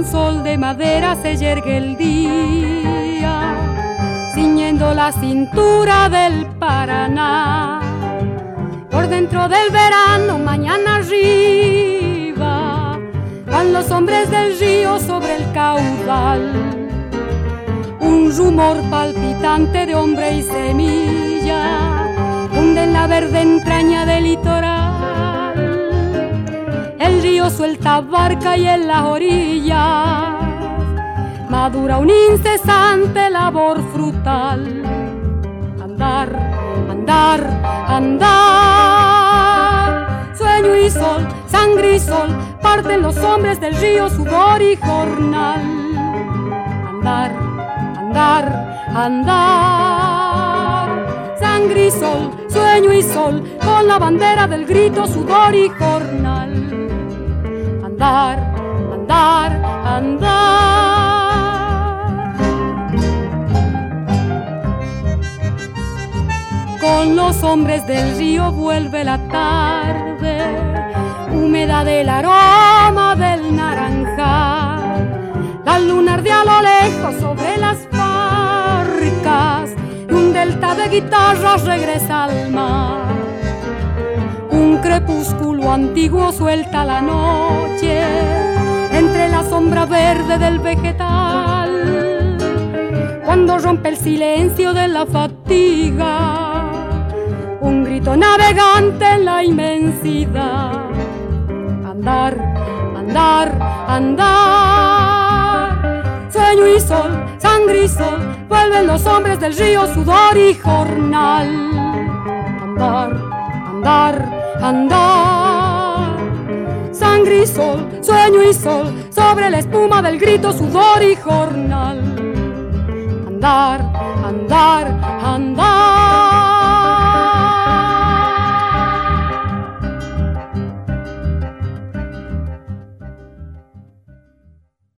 sol de madera se yergue el día, ciñendo la cintura del Paraná. Por dentro del verano, mañana arriba, van los hombres del río sobre el caudal. Un rumor palpitante de hombre y semilla hunde en la verde entraña del litoral. El río suelta barca y en las orillas madura un incesante labor frutal. Andar, andar, andar, sueño y sol, sangre y sol, parten los hombres del río, sudor y jornal. Andar, andar, andar, sangre y sol, sueño y sol, con la bandera del grito, sudor y jornal. Andar, andar, andar. Con los hombres del río vuelve la tarde, húmeda del aroma del naranjal. La luna ardea a lo lejos sobre las barcas y un delta de guitarras regresa al mar. Un crepúsculo antiguo suelta la noche entre la sombra verde del vegetal. Cuando rompe el silencio de la fatiga, un grito navegante en la inmensidad. Andar, andar, andar, sueño y sol, sangre y sol, vuelven los hombres del río, sudor y jornal. Andar, andar, andar, sangre y sol, sueño y sol, sobre la espuma del grito, sudor y jornal. Andar, andar, andar.